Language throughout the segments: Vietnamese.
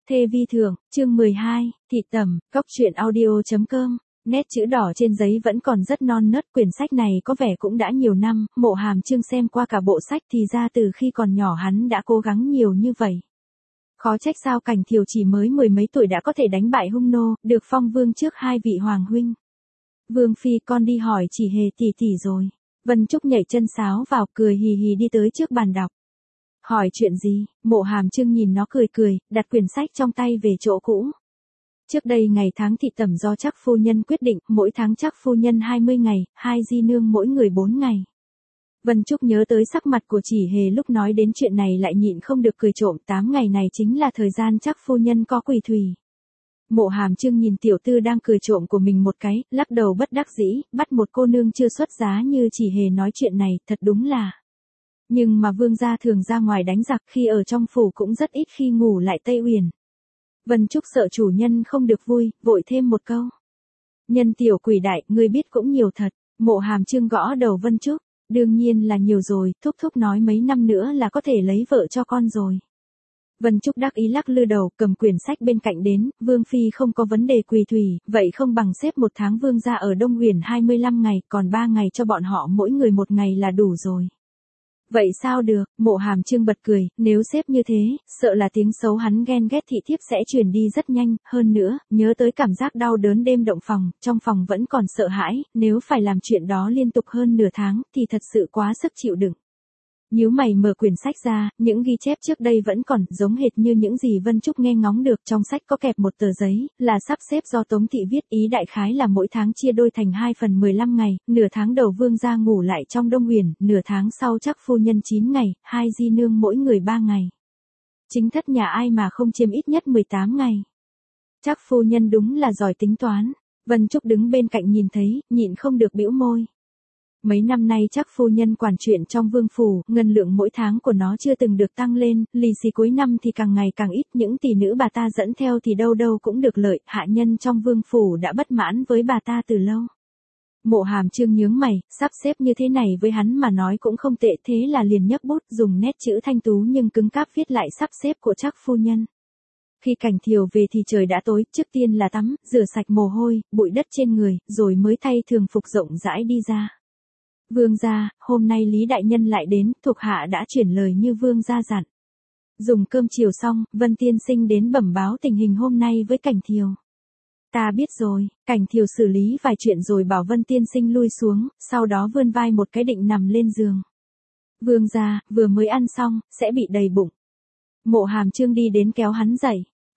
Thê vi thượng, chương 12, thị tẩm, cóc truyện audio.com. Nét chữ đỏ trên giấy vẫn còn rất non nớt, quyển sách này có vẻ cũng đã nhiều năm, Mộ Hàm Chương xem qua cả bộ sách thì ra từ khi còn nhỏ hắn đã cố gắng nhiều như vậy. Khó trách sao Cảnh Thiều chỉ mới mười mấy tuổi đã có thể đánh bại hung nô, được phong vương trước hai vị hoàng huynh. Vương phi, con đi hỏi Chỉ Hề tỷ tỷ rồi. Vân Trúc nhảy chân sáo vào, cười hì hì đi tới trước bàn đọc. Hỏi chuyện gì? Mộ Hàm Chương nhìn nó cười cười, đặt quyển sách trong tay về chỗ cũ. Trước đây ngày tháng thị tẩm do Trác phu nhân quyết định, mỗi tháng Trác phu nhân 20 ngày, hai di nương mỗi người 4 ngày. Vân Trúc nhớ tới sắc mặt của Chỉ Hề lúc nói đến chuyện này lại nhịn không được cười trộm, 8 ngày này chính là thời gian Trác phu nhân có quỷ thủy. Mộ Hàm Chương nhìn tiểu tư đang cười trộm của mình một cái, lắc đầu bất đắc dĩ, bắt một cô nương chưa xuất giá như Chỉ Hề nói chuyện này, thật đúng là. Nhưng mà vương gia thường ra ngoài đánh giặc, khi ở trong phủ cũng rất ít khi ngủ lại Tây Uyển. Vân Trúc sợ chủ nhân không được vui, vội thêm một câu. Nhân tiểu quỷ đại, ngươi biết cũng nhiều thật. Mộ Hàm Chương gõ đầu Vân Trúc. Đương nhiên là nhiều rồi, thúc thúc nói mấy năm nữa là có thể lấy vợ cho con rồi. Vân Trúc đắc ý lắc lư đầu, cầm quyển sách bên cạnh đến, Vương phi không có vấn đề quỳ thủy, vậy không bằng xếp một tháng vương gia ở Đông Uyển 25 ngày, còn 3 ngày cho bọn họ mỗi người một ngày là đủ rồi. Vậy sao được? Mộ Hàm Chương bật cười, nếu xếp như thế, sợ là tiếng xấu hắn ghen ghét thị thiếp sẽ truyền đi rất nhanh, hơn nữa, nhớ tới cảm giác đau đớn đêm động phòng, trong phòng vẫn còn sợ hãi, nếu phải làm chuyện đó liên tục hơn nửa tháng, thì thật sự quá sức chịu đựng. Nhíu mày mở quyển sách ra, những ghi chép trước đây vẫn còn, giống hệt như những gì Vân Trúc nghe ngóng được, trong sách có kẹp một tờ giấy, là sắp xếp do Tống Thị viết, ý đại khái là mỗi tháng chia đôi thành 2 phần 15 ngày, nửa tháng đầu vương gia ngủ lại trong Đông Uyển, nửa tháng sau Trác phu nhân 9 ngày, hai di nương mỗi người 3 ngày. Chính thất nhà ai mà không chiếm ít nhất 18 ngày. Trác phu nhân đúng là giỏi tính toán. Vân Trúc đứng bên cạnh nhìn thấy, nhịn không được bĩu môi. Mấy năm nay Trác phu nhân quản chuyện trong vương phủ, ngân lượng mỗi tháng của nó chưa từng được tăng lên, lì xì cuối năm thì càng ngày càng ít, những tỷ nữ bà ta dẫn theo thì đâu đâu cũng được lợi, hạ nhân trong vương phủ đã bất mãn với bà ta từ lâu. Mộ Hàm Chương nhướng mày, sắp xếp như thế này với hắn mà nói cũng không tệ, thế là liền nhấc bút dùng nét chữ thanh tú nhưng cứng cáp viết lại sắp xếp của Trác phu nhân. Khi Cảnh Thiều về thì trời đã tối, trước tiên là tắm, rửa sạch mồ hôi, bụi đất trên người, rồi mới thay thường phục rộng rãi đi ra. Vương gia, hôm nay Lý đại nhân lại đến, thuộc hạ đã chuyển lời như vương gia dặn. Dùng cơm chiều xong, Vân tiên sinh đến bẩm báo tình hình hôm nay với Cảnh Thiều. Ta biết rồi. Cảnh Thiều xử lý vài chuyện rồi bảo Vân tiên sinh lui xuống, sau đó vươn vai một cái định nằm lên giường. Vương gia, vừa mới ăn xong, sẽ bị đầy bụng. Mộ Hàm Chương đi đến kéo hắn dậy.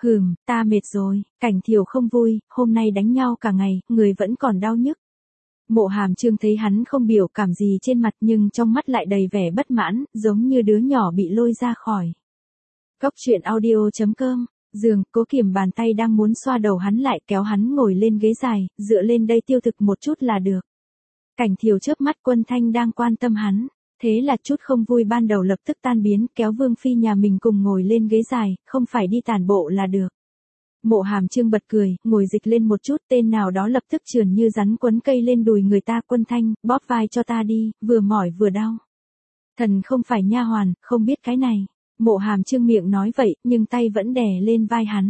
Ta mệt rồi. Cảnh Thiều không vui, hôm nay đánh nhau cả ngày, người vẫn còn đau nhức. Mộ Hàm Chương thấy hắn không biểu cảm gì trên mặt nhưng trong mắt lại đầy vẻ bất mãn, giống như đứa nhỏ bị lôi ra khỏi. Cóc truyện audio.com, giường, Cố Kiềm bàn tay đang muốn xoa đầu hắn lại, kéo hắn ngồi lên ghế dài, dựa lên đây tiêu thực một chút là được. Cảnh Thiều chớp mắt, Quân Thanh đang quan tâm hắn, thế là chút không vui ban đầu lập tức tan biến, kéo Vương phi nhà mình cùng ngồi lên ghế dài, không phải đi tản bộ là được. Mộ Hàm Chương bật cười, ngồi dịch lên một chút, tên nào đó lập tức trườn như rắn quấn cây lên đùi người ta. Quân Thanh, bóp vai cho ta đi, vừa mỏi vừa đau. Thần không phải nha hoàn, không biết cái này. Mộ Hàm Chương miệng nói vậy, nhưng tay vẫn đè lên vai hắn.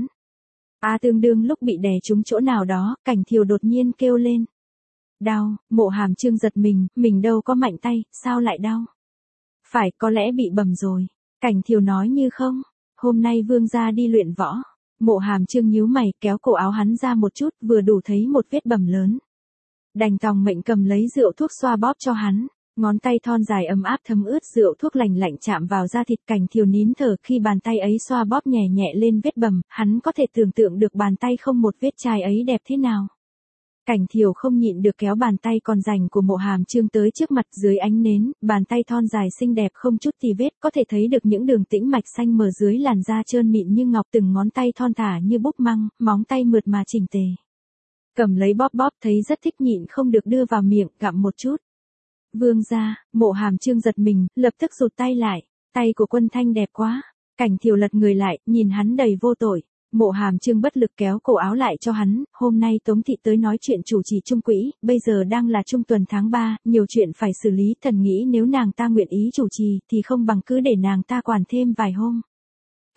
Tương đương lúc bị đè trúng chỗ nào đó, Cảnh Thiều đột nhiên kêu lên. Đau. Mộ Hàm Chương giật mình đâu có mạnh tay, sao lại đau? Phải, có lẽ bị bầm rồi. Cảnh Thiều nói như không. Hôm nay vương gia đi luyện võ. Mộ Hàm Chương nhíu mày, kéo cổ áo hắn ra một chút, vừa đủ thấy một vết bầm lớn. Đành tòng mệnh cầm lấy rượu thuốc xoa bóp cho hắn, ngón tay thon dài ấm áp thấm ướt rượu thuốc lành lạnh chạm vào da thịt. Cảnh Thiều nín thở khi bàn tay ấy xoa bóp nhẹ nhẹ lên vết bầm, hắn có thể tưởng tượng được bàn tay không một vết chai ấy đẹp thế nào. Cảnh Thiều không nhịn được kéo bàn tay còn rảnh của Mộ Hàm Chương tới trước mặt, dưới ánh nến, bàn tay thon dài xinh đẹp không chút tì vết, có thể thấy được những đường tĩnh mạch xanh mờ dưới làn da trơn mịn như ngọc, từng ngón tay thon thả như búp măng, móng tay mượt mà chỉnh tề. Cầm lấy bóp bóp thấy rất thích, nhịn không được đưa vào miệng, gặm một chút. Vương gia, Mộ Hàm Chương giật mình, lập tức rụt tay lại, tay của Quân Thanh đẹp quá. Cảnh Thiều lật người lại, nhìn hắn đầy vô tội. Mộ Hàm Chương bất lực kéo cổ áo lại cho hắn, hôm nay Tống Thị tới nói chuyện chủ trì trung quỹ, bây giờ đang là trung tuần tháng 3, nhiều chuyện phải xử lý, thần nghĩ nếu nàng ta nguyện ý chủ trì thì không bằng cứ để nàng ta quản thêm vài hôm.